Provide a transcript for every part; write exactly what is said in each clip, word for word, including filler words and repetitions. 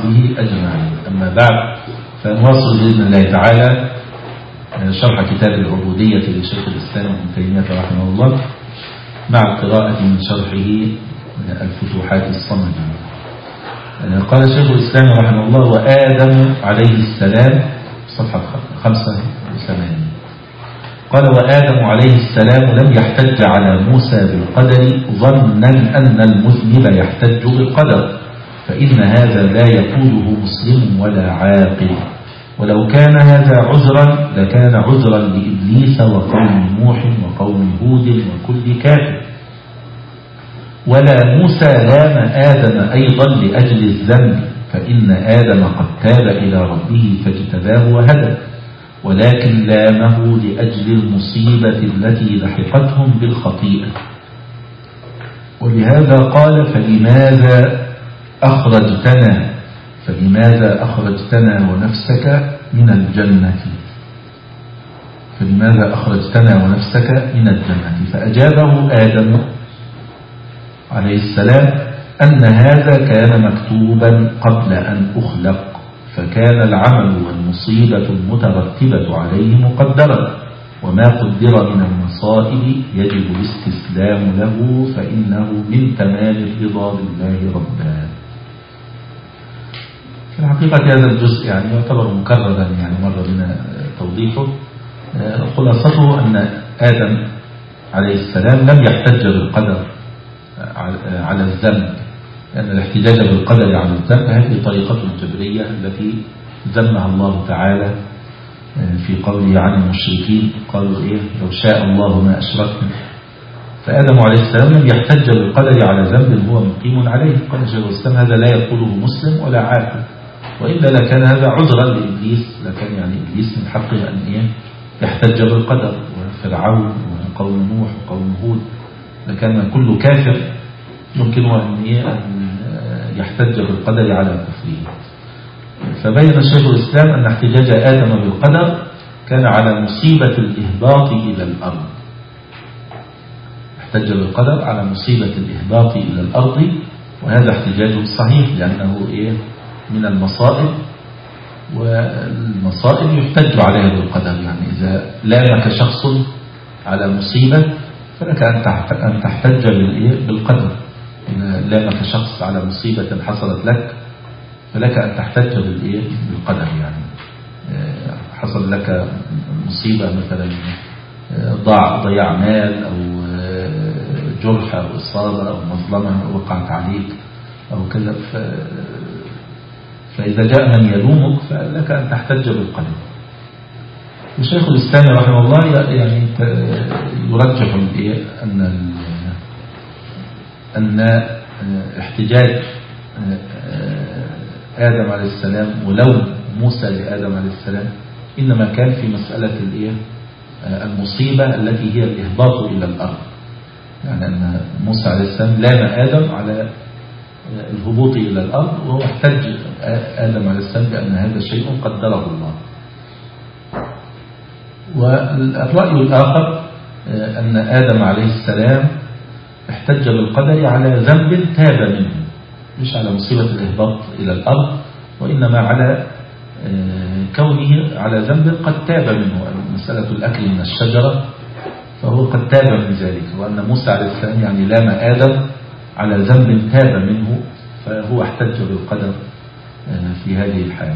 وصحبه أجمعين. أما بعد، فنواصل بإذن الله تعالى شرح كتاب العبودية لشيخ الإسلام ابن تيمية رحمه الله مع القراءة من شرحه الفتوحات الصمدية. قال شيخ الإسلام رحمه الله: وآدم عليه السلام، صفحة خمسة وثمانين، قال: وآدم عليه السلام لم يحتج على موسى بالقدر ظنا أن المذنب يحتج بالقدر، فإن هذا لا يقوله مسلم ولا عاقل، ولو كان هذا عذرا لكان عذرا لإبليس وقوم نوح وقوم هود وكل كافر. ولا موسى لام آدم أيضا لأجل الذنب، فإن آدم قد تاب إلى ربه فاجتباه وهدى، ولكن لامه لأجل المصيبة التي لحقتهم بالخطيئة. ولهذا قال: فلماذا أخرجتنا فلماذا أخرجتنا ونفسك من الجنة فلماذا أخرجتنا ونفسك من الجنة فأجابه آدم عليه السلام أن هذا كان مكتوبا قبل أن أخلق، فكان العمل والمصيبة المترتبة عليه مقدرا، وما قدر من المصائب يجب الاستسلام له، فإنه من تمام الرضا بالله ربا. في الحقيقة هذا الجزء يعني يعتبر مكررا، يعني مر بنا توضيحه. خلاصته أن آدم عليه السلام لم يحتج بالقدر على الذنب، لأن الاحتجاج بالقدر على الذنب هذه طريقة الجبرية التي ذمها الله تعالى في قوله عن المشركين، قالوا إيه: لو شاء الله ما أشركنا. فآدم عليه السلام لم يحتج بالقدر على ذنب هو مقيم عليه. قال شيخ الإسلام: هذا لا يقوله مسلم ولا عاقل، وإلا لكان هذا عذرا لإبليس، لكن يعني إبليس من حقه أن إيه يحتج بالقدر، وفرعون وقوم نوح وقوم هود، لكان كل كافر يمكن أن يحتج بالقدر على كفره. فبين شيخ الإسلام أن احتجاج آدم بالقدر كان على مصيبة الإهباط إلى الأرض، احتج بالقدر على مصيبة الإهباط إلى الأرض، وهذا احتجاج صحيح، لأنه إيه من المصائب، والمصائب يحتج عليها بالقدر. يعني إذا لامك شخص على مصيبة فلك أن تحتج بالقدر. إذا لامك شخص على مصيبة حصلت لك فلك أن تحتج بالقدر. يعني حصل لك مصيبة مثلا ضاع ضياع مال أو جرح أو إصابة أو مظلمة وقعت عليك أو كذا، فإذا جاء من يلومك فلك أن تحتج بالقدر. الشيخ الإسلام رحمه الله يعني يرجح أن أن احتجاج آدم عليه السلام ولوم موسى لآدم عليه السلام إنما كان في مسألة المصيبة التي هي الإهباط إلى الأرض، يعني أن موسى عليه السلام لام آدم على الهبوط إلى الأرض، وهو احتج آدم عليه السلام بأن هذا شيء قدره الله. والرأي الآخر أن آدم عليه السلام احتج بالقدر على ذنب تاب منه، مش على مصيبة الإهباط إلى الأرض، وإنما على كونه على ذنب قد تاب منه، مسألة الأكل من الشجرة، فهو قد تاب من ذلك. وأن موسى عليه السلام يعني لام آدم على ذنب تاب منه، فهو احتج بالقدر في هذه الحالة.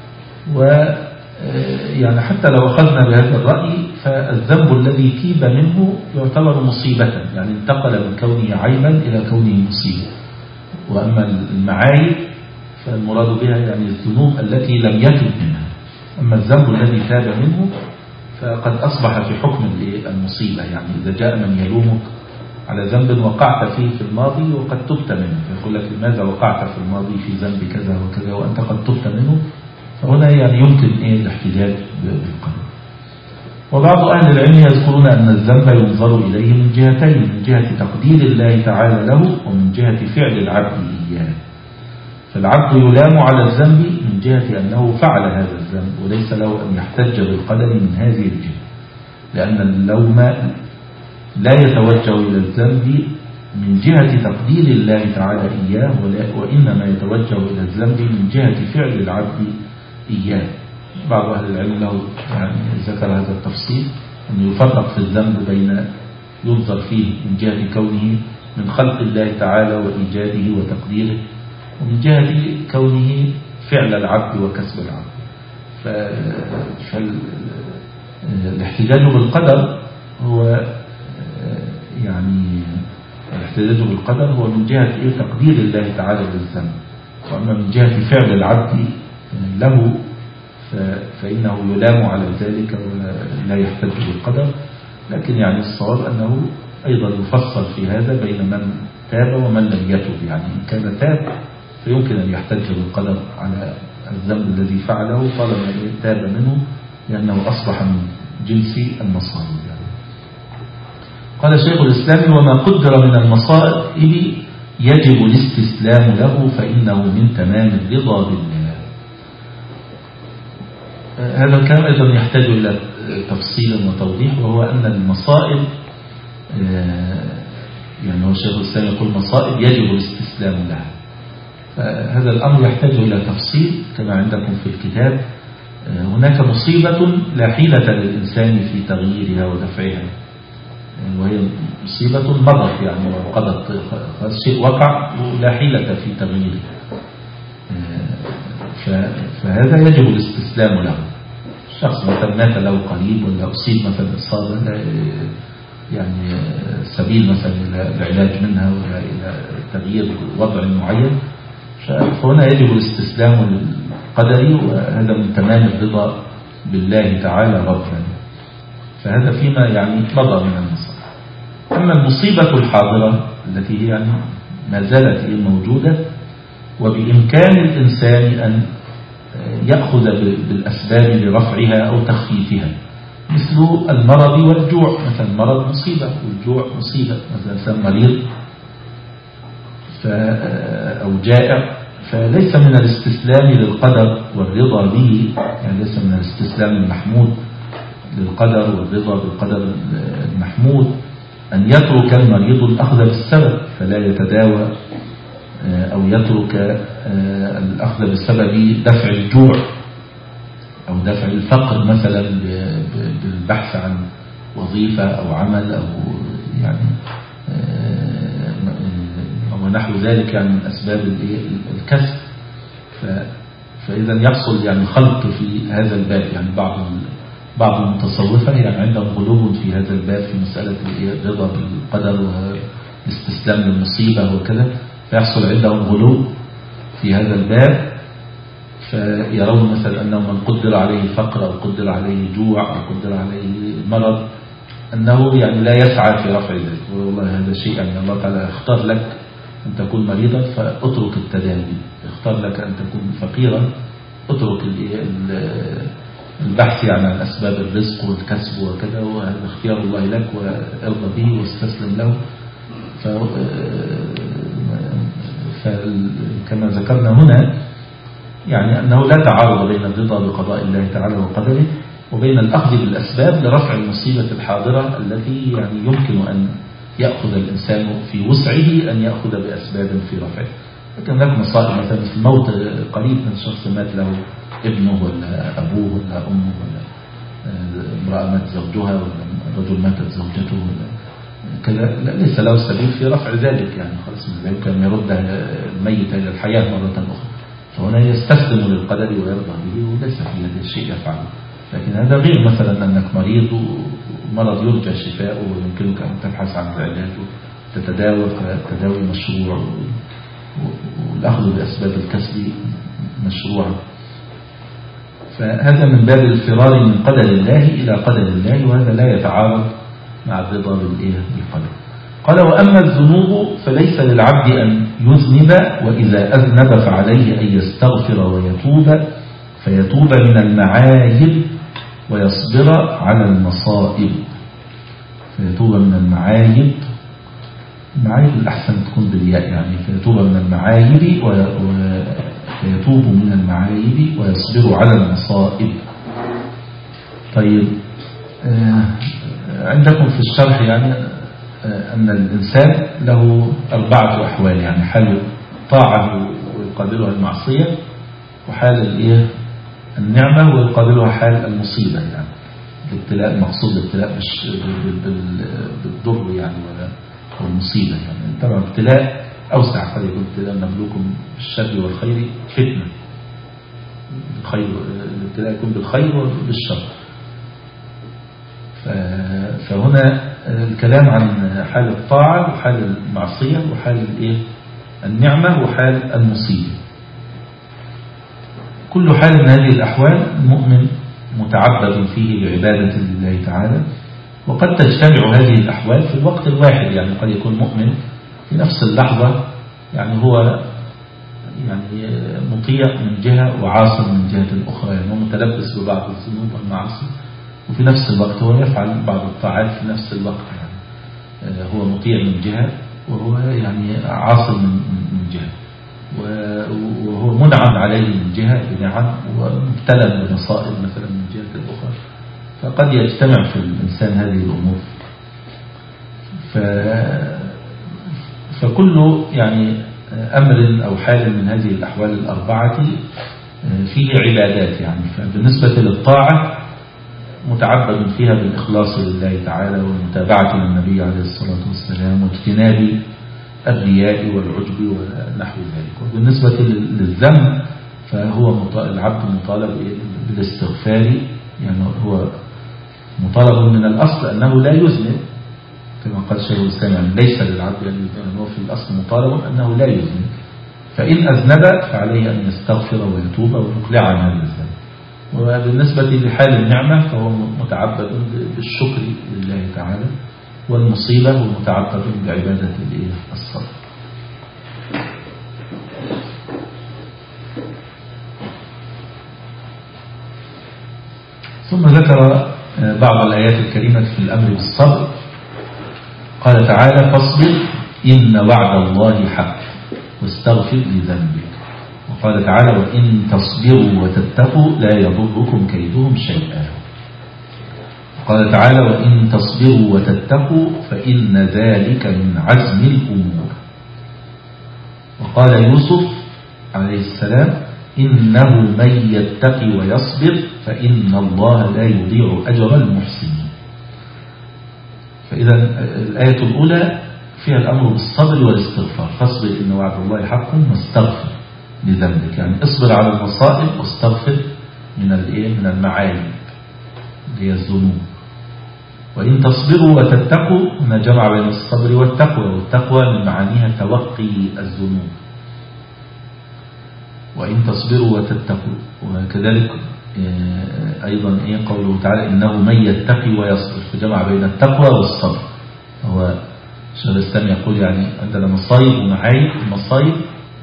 ويعني حتى لو أخذنا بهذا الرأي فالذنب الذي تيب منه يعتبر مصيبة، يعني انتقل من كونه عيبا إلى كونه مصيبة. وأما المعايب فالمراد بها يعني الذنوب التي لم يتب منها. أما الذنب الذي تاب منه فقد أصبح في حكم المصيبة، يعني إذا جاء من يلومك على ذنب وقعت فيه في الماضي وقد تبت منه، فيقول لك: لماذا وقعت في الماضي في ذنب كذا وكذا وأنت قد تبت منه؟ فهنا يعني يمكن إيه الاحتجاج بالقدر. وبعض أهل العلم يذكرون أن الذنب ينظر إليه من جهتين: من جهة تقدير الله تعالى له، ومن جهة فعل العبد إياه. فالعبد يلام على الذنب من جهة أنه فعل هذا الذنب، وليس له أن يحتج بالقدر من هذه الجهة، لأن اللوم لا يتوجه إلى الذنب من جهة تقدير الله تعالى إياه، وإنما يتوجه إلى الذنب من جهة فعل العبد إياه. بعض أهل العلم له يعني ذكر هذا التفصيل، أنه يفرق في الذنب بين ينظر فيه من جهة كونه من خلق الله تعالى وإيجاده وتقديره، ومن جهة كونه فعل العبد وكسب العبد. فالاحتجاج بالقدر هو يعني الاحتجاج بالقدر هو من جهة إيه؟ تقدير الله تعالى للذنب. وأما من جهة فعل العبد له فإنه يلام على ذلك ولا يحتج بالقدر. لكن يعني الصواب أنه أيضا يفصل في هذا بين من تاب ومن لم يتب. يعني إن كان تاب فيمكن أن يحتج بالقدر على الذنب الذي فعله طالما تاب منه، لأنه أصبح من جنس المصائب. يعني قال شيخ الإسلام: وما قدر من المصائب يجب الاستسلام له، فإنه من تمام الرضا بالله. هذا الكلام أيضا يحتاج إلى تفصيل وتوضيح، وهو أن المصائب يعني هو شيخ الإسلام يقول مصائب يجب الاستسلام لها. فهذا الأمر يحتاج إلى تفصيل كما عندكم في الكتاب. هناك مصيبة لا حيلة للإنسان في تغييرها ودفعها، وهي مصيبة مضت يعني وقضت، شيء وقع ولا حيلة في تغييره، فهذا يجب الاستسلام له. شخص مثلا مات له قريب ولا أصيب مثلا إصابة يعني سبيل مثلا إلى العلاج منها ولا إلى تغيير وضع معين، فهنا يجب الاستسلام للقدر، وهذا من تمام الرضا بالله تعالى ربا. فهذا فيما يعني مضى من المصائب. أما المصيبة الحاضرة التي هي يعني ما زالت موجودة وبإمكان الإنسان أن يأخذ بالأسباب لرفعها أو تخفيفها، مثل المرض والجوع. مثلا المرض مصيبة والجوع مصيبة، مثلا إنسان مريض أو جائع، فليس من الاستسلام للقدر والرضا به، يعني ليس من الاستسلام المحمود للقدر والرضا بالقدر المحمود أن يترك المريض الأخذ بالسبب فلا يتداوى، أو يترك الأخذ بالسبب دفع الجوع أو دفع الفقر مثلا بالبحث عن وظيفة أو عمل أو يعني ونحو ذلك يعني من أسباب الكسب. فإذا يحصل يعني خلط في هذا الباب. يعني بعض بعض المتصوفة يعني عندهم غلو في هذا الباب في مسألة الرضا بالقدر والاستسلام للمصيبة وكذا، فيحصل عندهم غلو في هذا الباب، فيرون مثلا أنه من قدر عليه فقر أو قدر عليه جوع أو قدر عليه مرض أنه يعني لا يسعى في رفع ذلك. والله هذا شيء يعني الله تعالى اختار لك أن تكون مريضا فأترك التداوي، اختار لك أن تكون فقيرا اترك البحث عن أسباب الرزق والكسب وكذا، وهذا اختيار الله لك وارضى به واستسلم له. فكما ذكرنا هنا يعني أنه لا تعارض بين الرضا بقضاء الله تعالى وقدره وبين الأخذ بالأسباب لرفع المصيبة الحاضرة التي يعني يمكن أن يأخذ الإنسان في وسعه أن يأخذ بأسباب في رفعه. لكن هناك مصائب مثلا في الموت قريب من شخص مات له ابنه ولا أبوه ولا أمه ولا امرأة مات زوجها ولا رجل ماتت زوجته ولا كذا، ليس له سبيل في رفع ذلك، يعني خلاص من ذلك أن يرد الميت إلى الحياة مرة أخرى، فهنا يستسلم للقدر ويرضى به وليس في هذا الشيء يفعله. لكن هذا غير مثلا أنك مريض ومرض يرجى شفاؤه ويمكنك أن تبحث عن العلاج وتتداوى، فالتداوي مشروع والأخذ بأسباب الكسب مشروع. فهذا من باب الفرار من قدر الله إلى قدر الله، وهذا لا يتعارض مع الرضا بالقدر. قال: وأما الذنوب فليس للعبد أن يذنب، وإذا أذنب فعليه أن يستغفر ويتوب، فيتوب من المعايب ويصبر على المصائب. فيتوب من المعايب، المعايب الأحسن تكون بالياء يعني، فيتوب من المعايب ويتوب من المعايب ويصبر على المصائب. طيب، عندكم في الشرح يعني أن الإنسان له أربعة أحوال، يعني حال طاعة ويقابلها المعصية، وحال الإيه النعمة ويقابلها حال المصيبة، يعني الابتلاء، المقصود الابتلاء مش بالضر يعني ولا المصيبة، يعني طبعا ابتلاء أوسع، قد يكون ابتلاء نبلوكم بالشر والخير فتنة، الخير الابتلاء يكون بالخير وبالشر. فهنا الكلام عن حال الطاعة وحال المعصية وحال الإيه النعمة وحال المصيبة. كل حال من هذه الأحوال المؤمن متعبد فيه بعبادة الله تعالى، وقد تجتمع هذه الأحوال في الوقت الواحد، يعني قد يكون مؤمن في نفس اللحظة، يعني هو يعني مطيع من جهة وعاصم من جهة أخرى، يعني هو متلبس ببعض الذنوب والمعاصي، وفي نفس الوقت هو يفعل بعض الطاعات في نفس الوقت، يعني هو مطيع من جهة وهو يعني عاصم من جهة، وهو منعم عليه من جهة بنعم، ومبتلى بمصائب مثلا من جهة أخرى، فقد يجتمع في الإنسان هذه الأمور. ف... فكل يعني أمر أو حال من هذه الأحوال الأربعة فيه عبادات، يعني فبالنسبة للطاعة متعبد فيها بالإخلاص لله تعالى والمتابعة للنبي عليه الصلاة والسلام واجتناب الرياء والعجب ونحو ذلك. وبالنسبة للذنب فهو العبد مطالب بالاستغفار، يعني هو مطالب من الأصل أنه لا يذنب، كما قال شيخ الإسلام، يعني ليس للعبد أن يذنب، هو في الأصل مطالب أنه لا يذنب، فإن أذنب فعليه أن يستغفر ويتوب ويقلع عن هذا الذنب. وبالنسبة لحال النعمة فهو متعبد بالشكر لله تعالى، والمصيبة هو متعبد بعبادة الصبر. ثم ذكر بعض الآيات الكريمة في الأمر بالصبر. قال تعالى: فاصبر إن وعد الله حق واستغفر لذنبك. وقال تعالى: وإن تصبروا وتتقوا لا يضركم كيدهم شيئا. قال تعالى: وإن تصبروا وتتقوا فإن ذلك من عزم الأمور. وقال يوسف عليه السلام: إنه من يتقي ويصبر فإن الله لا يضيع أجر المحسنين. فإذا الآية الأولى فيها الأمر بالصبر والاستغفار، فاصبر إن وعد الله حق واستغفر لذنبك، يعني اصبر على المصائب واستغفر من من المعايب اللي هي الذنوب. وإن تصبروا وتتقوا، هنا جمع بين الصبر والتقوى، والتقوى من معانيها توقي الذنوب. وإن تصبروا وتتقوا، وكذلك أيضا إيه قوله تعالى: إنه من يتقي ويصبر، فجمع بين التقوى والصبر. هو شيخ الإسلام يقول يعني عندنا مصايب ومعايب، المصايب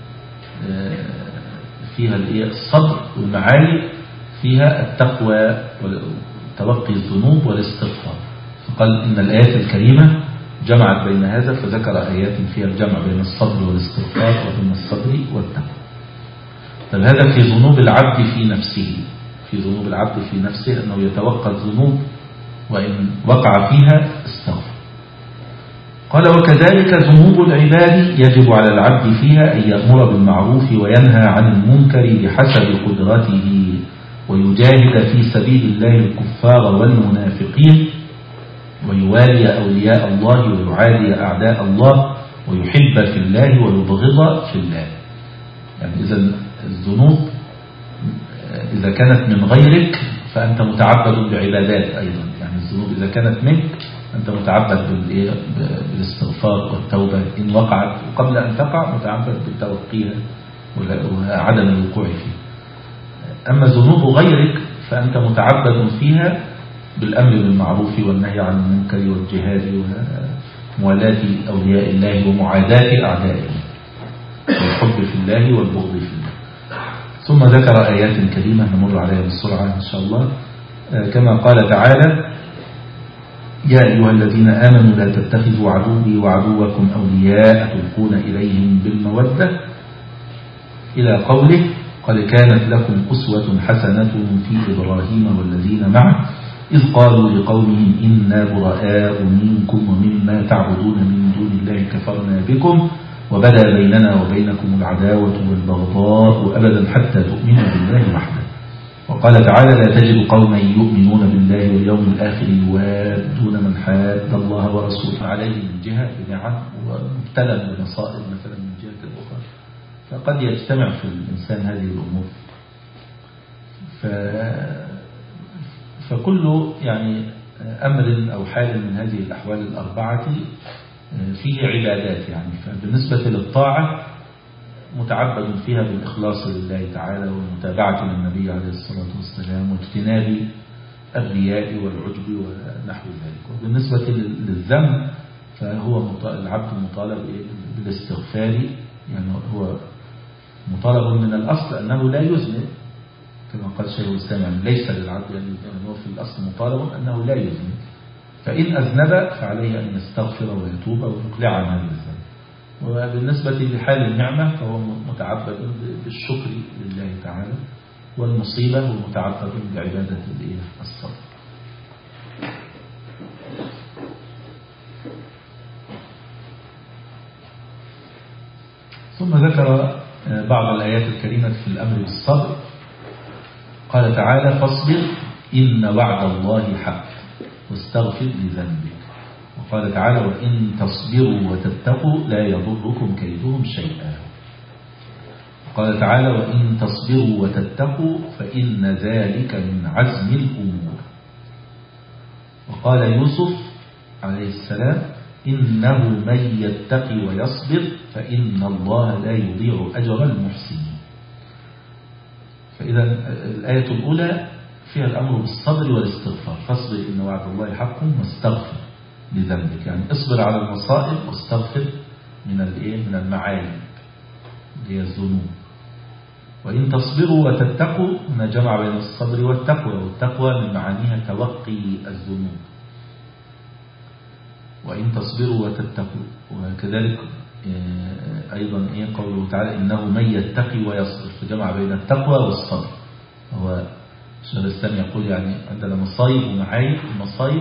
فيها الصبر، والمعايب فيها التقوى وتوقي الذنوب والاستغفار. فقال إن الآيات الكريمة جمعت بين هذا، فذكر آيات فيها الجمع بين الصبر والاستغفار وبين الصبر والتقوى. طيب هذا في ذنوب العبد في نفسه، في ذنوب العبد في نفسه أنه يتوقع الذنوب وإن وقع فيها استغفر. قال: وكذلك ذنوب العباد يجب على العبد فيها أن يأمر بالمعروف وينهى عن المنكر بحسب قدرته، ويجاهد في سبيل الله الكفار والمنافقين، ويوالي أولياء الله ويعادي أعداء الله، ويحب في الله ويبغض في الله. يعني إذا الذنوب إذا كانت من غيرك فأنت متعبد بعبادات أيضا، يعني الذنوب إذا كانت منك أنت متعبد بالاستغفار والتوبة إن وقعت، وقبل أن تقع متعبد بالتوقيها وعدم الوقوع فيها. أما ذنوب غيرك فأنت متعبد فيها بالأمر بالمعروف والنهي عن المنكر والجهاد وموالاة أولياء الله ومعاداة أعدائه، والحب في الله والبغض في الله. ثم ذكر آيات كريمة نمر عليها بالسرعة إن شاء الله، كما قال تعالى: يا أيها الذين آمنوا لا تتخذوا عدوي وعدوكم أولياء تلقون إليهم بالمودة، إلى قوله: قد كانت لكم أسوة حسنة في إبراهيم والذين معه إذ قالوا لقومهم إنا براء منكم ومما تعبدون من دون الله كفرنا بكم وبدا بيننا وبينكم العداوة والبغضاء أبدا حتى تؤمنوا بالله وحده. وقال تعالى لا تجد قوما يؤمنون بالله واليوم الآخر يوادون من حاد الله ورسوله عليه من جهة بنعم ومبتلى بمصائب مثلا من جهة أخرى، فقد يجتمع في الإنسان هذه الأمور. ف... فكل يعني أمر أو حال من هذه الأحوال الأربعة فيه عبادات يعني. فبالنسبة للطاعة متعبد فيها بالإخلاص لله تعالى والمتابعة للنبي عليه الصلاة والسلام واجتناب الرياء والعجب ونحو ذلك. وبالنسبة للذنب فهو العبد مطالب بالاستغفار، يعني هو مطالب من الأصل أنه لا يذنب كما قال شيخ الإسلام، يعني ليس للعبد أن يذنب، هو في الأصل مطالب أنه لا يذنب، فإن أذنب فعليه أن يستغفر ويتوب ويقلع عن هذا الذنب. وبالنسبة لحال النعمة فهو متعبد بالشكر لله تعالى، والمصيبة هو متعبد بعبادة الصبر. ثم ذكر بعض الآيات الكريمة في الأمر بالصبر. قال تعالى فاصبر إن وعد الله حق واستغفر لذنبك. وقال تعالى وإن تصبروا وتتقوا لا يضركم كيدهم شيئا. وقال تعالى وإن تصبروا وتتقوا فإن ذلك من عزم الأمور. وقال يوسف عليه السلام إنه من يتقي ويصبر فإن الله لا يضيع أجر المحسنين. فإذا الآية الأولى فيها الأمر بالصبر والاستغفار، فاصبر إن وعد الله حق واستغفر لذنبك، يعني اصبر على المصائب واستغفر من الايه من المعايب اللي هي الذنوب. وإن تصبروا وتتقوا هنا جمع بين الصبر والتقوى، والتقوى من معانيها توقي الذنوب. وإن تصبروا وتتقوا، وكذلك أيضا إيه قوله تعالى إنه من يتقي ويصبر، فجمع بين التقوى والصبر. هو الشيخ الإسلام يقول يعني عندنا مصايب ومعايب، المصايب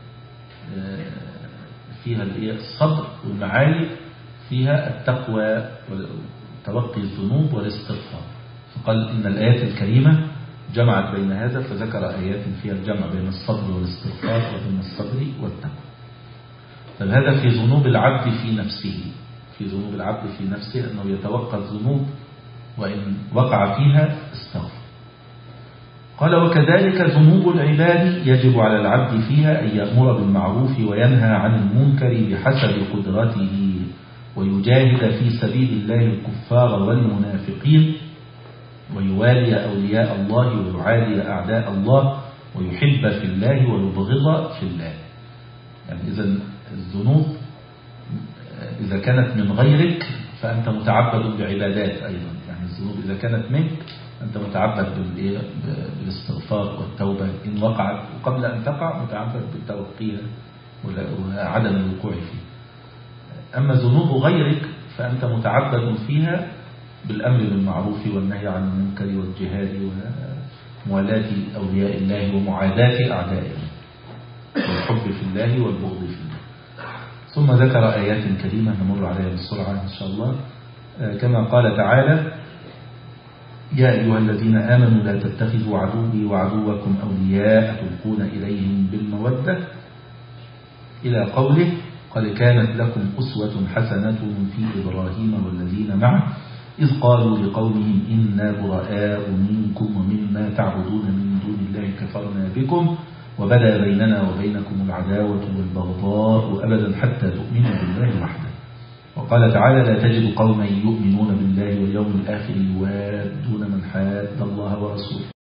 فيها الصبر، والمعايب فيها التقوى وتوقي الذنوب والاستغفار. فقال إن الآيات الكريمة جمعت بين هذا، فذكر آيات فيها الجمع بين الصبر والاستغفار وبين الصبر والتقوى. فهذا في ذنوب العبد في نفسه، في ذنوب العبد في نفسه أنه يتوقع الذنوب وإن وقع فيها استغفر. قال وكذلك ذنوب العباد يجب على العبد فيها أن يأمر بالمعروف وينهى عن المنكر بحسب قدرته، ويجاهد في سبيل الله الكفار والمنافقين، ويوالي أولياء الله ويعادي أعداء الله، ويحب في الله ويبغض في الله. يعني إذا الذنوب إذا كانت من غيرك فأنت متعبد بعبادات أيضا، يعني الذنوب إذا كانت منك أنت متعبد بالاستغفار والتوبة إن وقعت، وقبل أن تقع متعبد بالتوقيها وعدم الوقوع فيه. أما ذنوب غيرك فأنت متعبد فيها بالأمر بالمعروف والنهي عن المنكر والجهاد وموالاة أولياء الله ومعاداة أعدائه، والحب في الله والبغض في الله. ثم ذكر آيات كريمة نمر عليها بسرعة إن شاء الله، كما قال تعالى يا أيها الذين آمنوا لا تتخذوا عدوي وعدوكم أولياء تلقون إليهم بالمودة إلى قوله قد كانت لكم أسوة حسنة في إبراهيم والذين معه إذ قالوا لقومهم إنا براء منكم ومما تعبدون من دون الله كفرنا بكم وبدا بيننا وبينكم العداوة والبغضاء أبدا حتى تؤمنوا بالله وحده. وقال تعالى لا تجد قوما يؤمنون بالله واليوم الآخر يوادون من حاد الله ورسوله